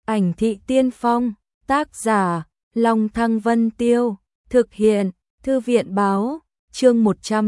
Ảnh thị tiên phong, tác giả, Long Thăng Vân Tiêu, thực hiện, Thư viện báo, chương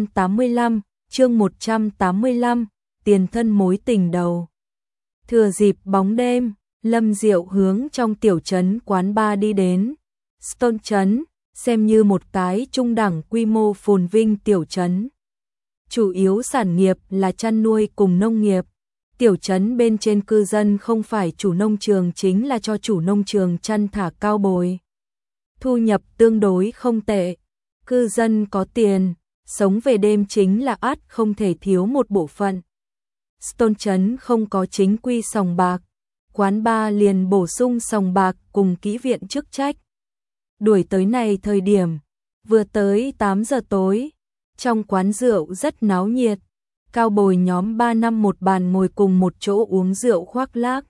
185, tiền thân mối tình đầu. Thừa dịp bóng đêm, Lâm Diệu hướng trong tiểu trấn quán bar đi đến. Stone trấn, xem như một cái trung đẳng quy mô phồn vinh tiểu trấn. Chủ yếu sản nghiệp là chăn nuôi cùng nông nghiệp. Tiểu trấn bên trên cư dân không phải chủ nông trường chính là cho chủ nông trường chăn thả cao bồi. Thu nhập tương đối không tệ. Cư dân có tiền, sống về đêm chính là ắt không thể thiếu một bộ phận. Stone trấn không có chính quy sòng bạc. Quán bar liền bổ sung sòng bạc cùng kỹ viện chức trách. Đuổi tới này thời điểm, vừa tới 8 giờ tối, trong quán rượu rất náo nhiệt. Cao bồi nhóm 3 năm một bàn ngồi cùng một chỗ uống rượu khoác lác.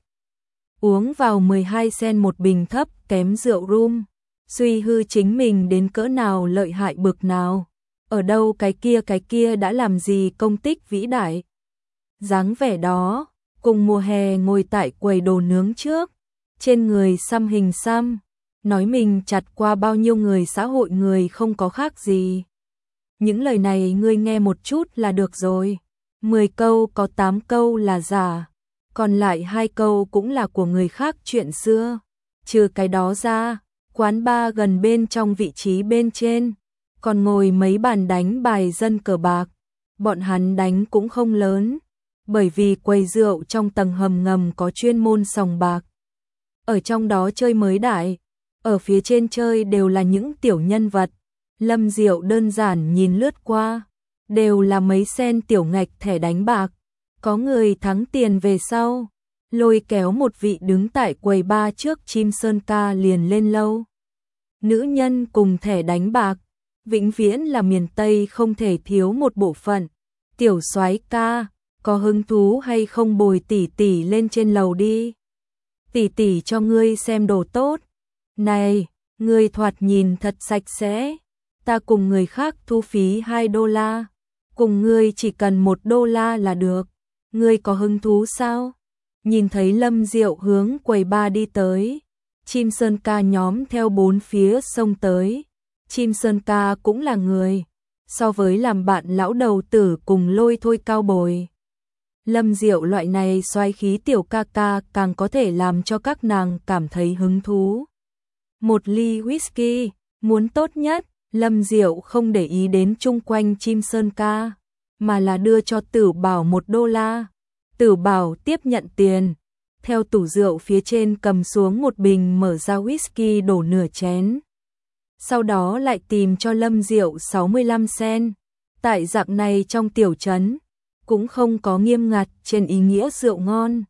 Uống vào 12 sen một bình thấp kém rượu rum. Suy hư chính mình đến cỡ nào lợi hại bực nào. Ở đâu cái kia đã làm gì công tích vĩ đại. Dáng vẻ đó, cùng mùa hè ngồi tại quầy đồ nướng trước. Trên người xăm hình xăm. Nói mình chặt qua bao nhiêu người xã hội người không có khác gì. Những lời này ngươi nghe một chút là được rồi. 10 câu có 8 câu là giả, còn lại 2 câu cũng là của người khác chuyện xưa. Trừ cái đó ra, quán bar gần bên trong vị trí bên trên, còn ngồi mấy bàn đánh bài dân cờ bạc. Bọn hắn đánh cũng không lớn, bởi vì quầy rượu trong tầng hầm ngầm có chuyên môn sòng bạc. Ở trong đó chơi mới đại, ở phía trên chơi đều là những tiểu nhân vật. Lâm Diệu đơn giản nhìn lướt qua. Đều là mấy sen tiểu ngạch thẻ đánh bạc. Có người thắng tiền về sau, lôi kéo một vị đứng tại quầy bar trước chim sơn ca liền lên lâu. Nữ nhân cùng thẻ đánh bạc, vĩnh viễn là miền Tây không thể thiếu một bộ phận. Tiểu soái ca, có hứng thú hay không bồi tỷ tỷ lên trên lầu đi. Tỷ tỷ cho ngươi xem đồ tốt. Này, ngươi thoạt nhìn thật sạch sẽ. Ta cùng người khác thu phí $2. Cùng ngươi chỉ cần $1 là được. Ngươi có hứng thú sao? Nhìn thấy Lâm Diệu hướng quầy bar đi tới. Chim sơn ca nhóm theo bốn phía xông tới. Chim sơn ca cũng là người. So với làm bạn lão đầu tử cùng lôi thôi cao bồi. Lâm Diệu loại này xoáy khí tiểu ca ca càng có thể làm cho các nàng cảm thấy hứng thú. Một ly whisky, muốn tốt nhất. Lâm Diệu không để ý đến chung quanh chim sơn ca, mà là đưa cho Tử Bảo $1. Tử Bảo tiếp nhận tiền, theo tủ rượu phía trên cầm xuống một bình mở ra whisky đổ nửa chén. Sau đó lại tìm cho Lâm Diệu 65 sen. Tại dạng này trong tiểu trấn, cũng không có nghiêm ngặt trên ý nghĩa rượu ngon.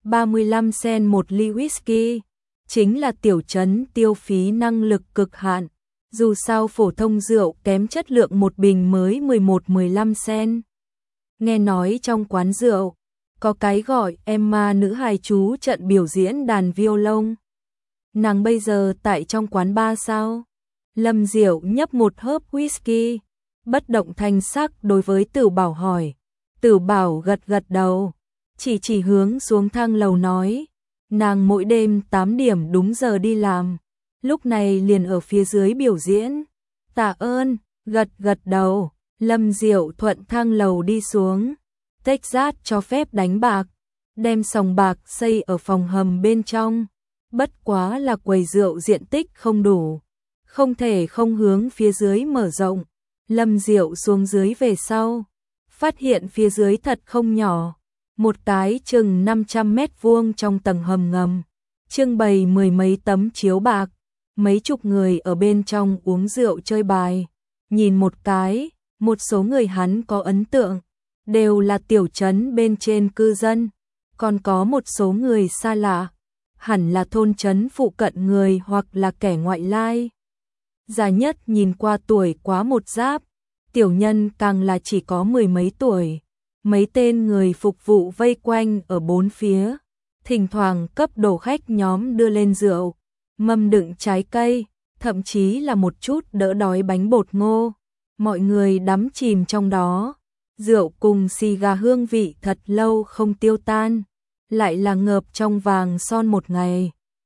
35 sen một ly whisky, chính là tiểu trấn tiêu phí năng lực cực hạn. Dù sao phổ thông rượu kém chất lượng một bình mới 11-15 sen. Nghe nói trong quán rượu, có cái gọi Emma nữ hài chú trận biểu diễn đàn violon. Nàng bây giờ tại trong quán bar sao? Lâm Diệu nhấp một hớp whisky, bất động thanh sắc đối với Tử Bảo hỏi. Tử Bảo gật gật đầu, chỉ hướng xuống thang lầu nói. Nàng mỗi đêm 8 điểm đúng giờ đi làm. Lúc này liền ở phía dưới biểu diễn. Tạ ơn, gật đầu. Lâm Diệu thuận thang lầu đi xuống. Texas cho phép đánh bạc, đem sòng bạc xây ở phòng hầm bên trong. Bất quá là quầy rượu diện tích không đủ, không thể không hướng phía dưới mở rộng. Lâm Diệu xuống dưới về sau, phát hiện phía dưới thật không nhỏ. Một cái chừng 500 mét vuông trong tầng hầm ngầm, trưng bày 10 mấy tấm chiếu bạc. Mấy chục người ở bên trong uống rượu chơi bài. Nhìn một cái, một số người hắn có ấn tượng, đều là tiểu trấn bên trên cư dân. Còn có một số người xa lạ, hẳn là thôn trấn phụ cận người hoặc là kẻ ngoại lai. Già nhất nhìn qua tuổi quá một giáp, tiểu nhân càng là chỉ có 10 mấy tuổi. Mấy tên người phục vụ vây quanh ở bốn phía, thỉnh thoảng cấp đồ khách nhóm đưa lên rượu. Mâm đựng trái cây, thậm chí là một chút đỡ đói bánh bột ngô. Mọi người đắm chìm trong đó. Rượu cùng xì gà hương vị thật lâu không tiêu tan, lại là ngợp trong vàng son một ngày.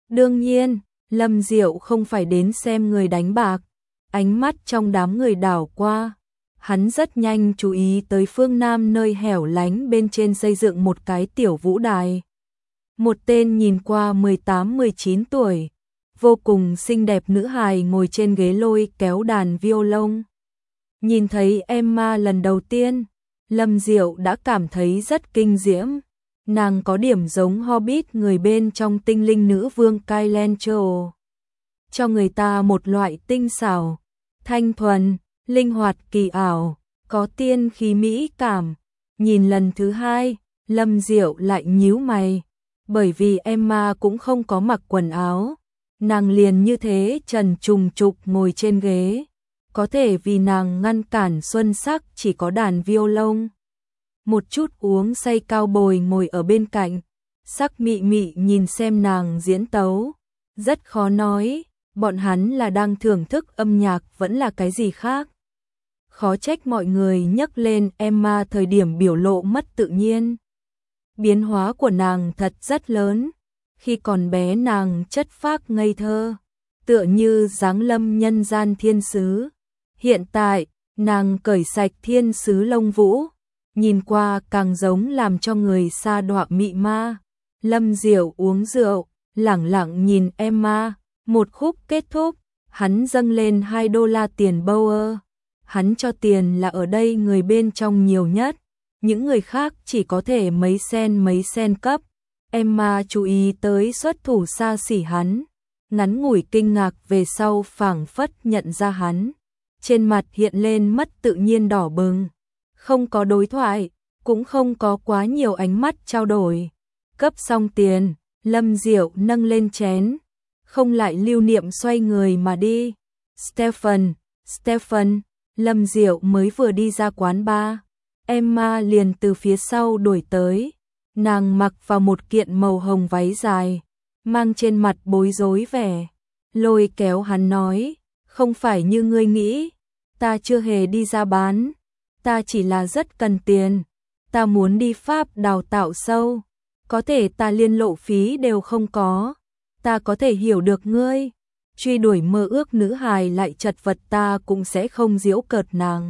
Đương nhiên, Lâm Diệu không phải đến xem người đánh bạc. Ánh mắt trong đám người đảo qua. Hắn rất nhanh chú ý tới phương Nam nơi hẻo lánh bên trên xây dựng một cái tiểu vũ đài. Một tên nhìn qua 18-19 tuổi, vô cùng xinh đẹp nữ hài ngồi trên ghế lôi kéo đàn violon. Nhìn thấy Emma lần đầu tiên, Lâm Diệu đã cảm thấy rất kinh diễm. Nàng có điểm giống Hobbit người bên trong tinh linh nữ vương Kylencho. Cho người ta một loại tinh xảo, thanh thuần, linh hoạt kỳ ảo, có tiên khí mỹ cảm. Nhìn lần thứ hai, Lâm Diệu lại nhíu mày, bởi vì Emma cũng không có mặc quần áo. Nàng liền như thế trần trùng trục ngồi trên ghế. Có thể vì nàng ngăn cản xuân sắc chỉ có đàn violon. Một chút uống say cao bồi ngồi ở bên cạnh, sắc mị mị nhìn xem nàng diễn tấu. Rất khó nói, bọn hắn là đang thưởng thức âm nhạc vẫn là cái gì khác. Khó trách mọi người nhắc lên Emma thời điểm biểu lộ mất tự nhiên. Biến hóa của nàng thật rất lớn. Khi còn bé nàng chất phác ngây thơ, tựa như dáng lâm nhân gian thiên sứ. Hiện tại, nàng cởi sạch thiên sứ lông vũ, nhìn qua càng giống làm cho người sa đọa mị ma. Lâm Diệu uống rượu, lẳng lặng nhìn Emma, một khúc kết thúc, hắn dâng lên $2 tiền Bauer. Hắn cho tiền là ở đây người bên trong nhiều nhất, những người khác chỉ có thể mấy sen cấp. Emma chú ý tới xuất thủ xa xỉ hắn, ngắn ngủi kinh ngạc về sau phảng phất nhận ra hắn. Trên mặt hiện lên mất tự nhiên đỏ bừng, không có đối thoại, cũng không có quá nhiều ánh mắt trao đổi. Cấp xong tiền, Lâm Diệu nâng lên chén, không lại lưu niệm xoay người mà đi. Stephen, Lâm Diệu mới vừa đi ra quán bar, Emma liền từ phía sau đuổi tới. Nàng mặc vào một kiện màu hồng váy dài, mang trên mặt bối rối vẻ, lôi kéo hắn nói, không phải như ngươi nghĩ, ta chưa hề đi ra bán, ta chỉ là rất cần tiền, ta muốn đi Pháp đào tạo sâu, có thể ta liên lộ phí đều không có, ta có thể hiểu được ngươi, truy đuổi mơ ước nữ hài lại chật vật ta cũng sẽ không giễu cợt nàng,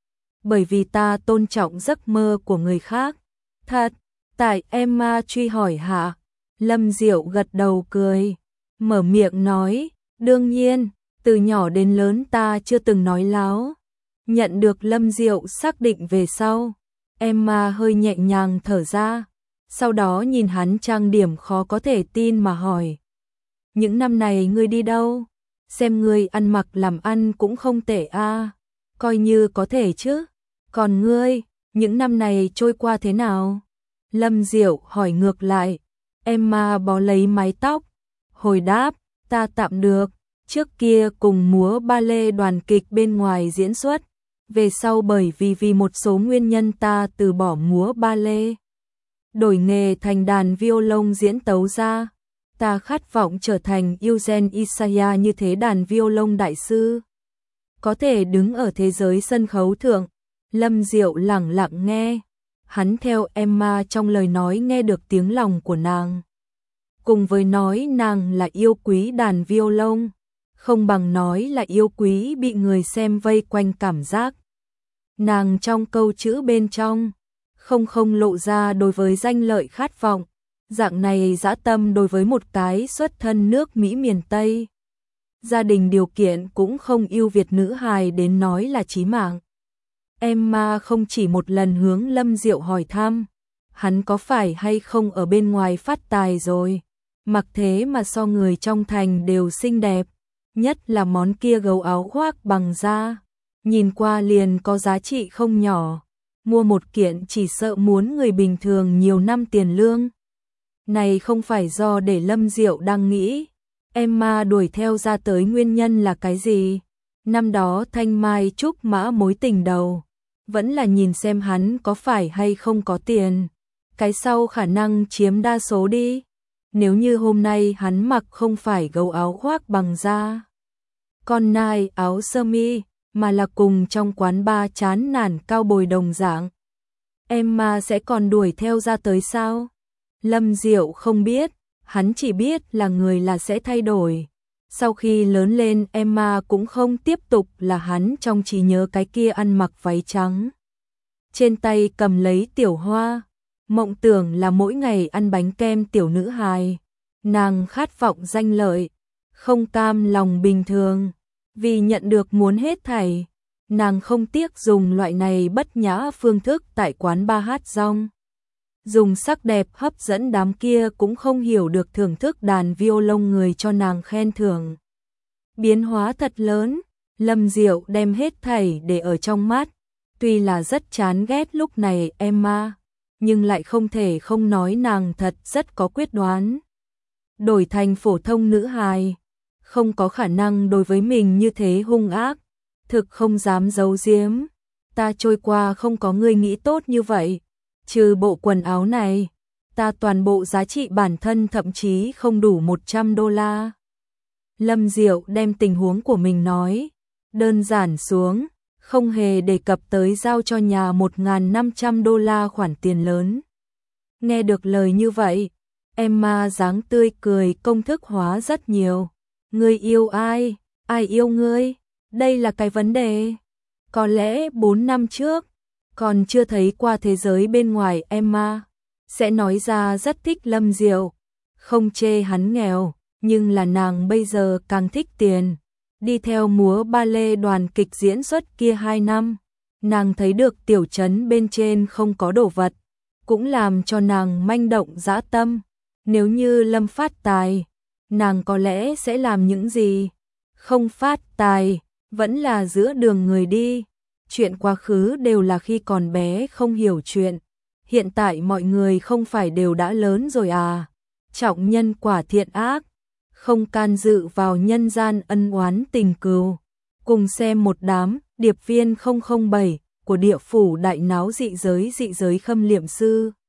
bởi vì ta tôn trọng giấc mơ của người khác. Thật. Tại Emma truy hỏi hạ, Lâm Diệu gật đầu cười, mở miệng nói, đương nhiên, từ nhỏ đến lớn ta chưa từng nói láo. Nhận được Lâm Diệu xác định về sau, Emma hơi nhẹ nhàng thở ra, sau đó nhìn hắn trang điểm khó có thể tin mà hỏi. Những năm này ngươi đi đâu? Xem ngươi ăn mặc làm ăn cũng không tệ a, coi như có thể chứ. Còn ngươi, những năm này trôi qua thế nào? Lâm Diệu hỏi ngược lại. Emma bó lấy mái tóc, hồi đáp, ta tạm được, trước kia cùng múa ba lê đoàn kịch bên ngoài diễn xuất, về sau bởi vì một số nguyên nhân ta từ bỏ múa ba lê, đổi nghề thành đàn violon diễn tấu ra, ta khát vọng trở thành Eugen Isaiah như thế đàn violon đại sư, có thể đứng ở thế giới sân khấu thượng. Lâm Diệu lẳng lặng nghe. Hắn theo Emma trong lời nói nghe được tiếng lòng của nàng. Cùng với nói nàng là yêu quý đàn violon, không bằng nói là yêu quý bị người xem vây quanh cảm giác. Nàng trong câu chữ bên trong, không lộ ra đối với danh lợi khát vọng, dạng này dã tâm đối với một cái xuất thân nước Mỹ miền Tây. Gia đình điều kiện cũng không ưu việt nữ hài đến nói là chí mạng. Emma không chỉ một lần hướng Lâm Diệu hỏi thăm, hắn có phải hay không ở bên ngoài phát tài rồi, mặc thế mà so người trong thành đều xinh đẹp, nhất là món kia gấu áo khoác bằng da, nhìn qua liền có giá trị không nhỏ, mua một kiện chỉ sợ muốn người bình thường nhiều năm tiền lương. Này không phải do để Lâm Diệu đang nghĩ, Emma đuổi theo ra tới nguyên nhân là cái gì? Năm đó Thanh Mai Trúc Mã mối tình đầu, vẫn là nhìn xem hắn có phải hay không có tiền, cái sau khả năng chiếm đa số đi. Nếu như hôm nay hắn mặc không phải gấu áo khoác bằng da, con nai áo sơ mi, mà là cùng trong quán bar chán nản cao bồi đồng dạng, Emma sẽ còn đuổi theo ra tới sao? Lâm Diệu không biết, hắn chỉ biết là người là sẽ thay đổi. Sau khi lớn lên Emma cũng không tiếp tục là hắn trong trí nhớ cái kia ăn mặc váy trắng. Trên tay cầm lấy tiểu hoa, mộng tưởng là mỗi ngày ăn bánh kem tiểu nữ hài. Nàng khát vọng danh lợi, không cam lòng bình thường, vì nhận được muốn hết thảy. Nàng không tiếc dùng loại này bất nhã phương thức tại quán bar hát rong. Dùng sắc đẹp hấp dẫn đám kia cũng không hiểu được thưởng thức đàn violon người cho nàng khen thưởng. Biến hóa thật lớn, Lâm Diệu đem hết thảy để ở trong mắt. Tuy là rất chán ghét lúc này Emma, nhưng lại không thể không nói nàng thật rất có quyết đoán. Đổi thành phổ thông nữ hài, không có khả năng đối với mình như thế hung ác, thực không dám giấu giếm. Ta trôi qua không có người nghĩ tốt như vậy, trừ bộ quần áo này, ta toàn bộ giá trị bản thân thậm chí không đủ $100. Lâm Diệu đem tình huống của mình nói đơn giản xuống, không hề đề cập tới giao cho nhà $1.500 khoản tiền lớn. Nghe được lời như vậy, Emma dáng tươi cười công thức hóa rất nhiều. Ngươi yêu ai? Ai yêu ngươi? Đây là cái vấn đề. Có lẽ 4 năm trước, còn chưa thấy qua thế giới bên ngoài Emma, sẽ nói ra rất thích Lâm Diệu. Không chê hắn nghèo, nhưng là nàng bây giờ càng thích tiền. Đi theo múa ballet đoàn kịch diễn xuất kia 2 năm, nàng thấy được tiểu trấn bên trên không có đồ vật, cũng làm cho nàng manh động dã tâm. Nếu như Lâm phát tài, nàng có lẽ sẽ làm những gì? Không phát tài, vẫn là giữa đường người đi. Chuyện quá khứ đều là khi còn bé không hiểu chuyện. Hiện tại mọi người không phải đều đã lớn rồi à? Trọng nhân quả thiện ác, không can dự vào nhân gian ân oán tình cừu. Cùng xem một đám điệp viên 007 của địa phủ đại náo dị giới khâm liệm sư.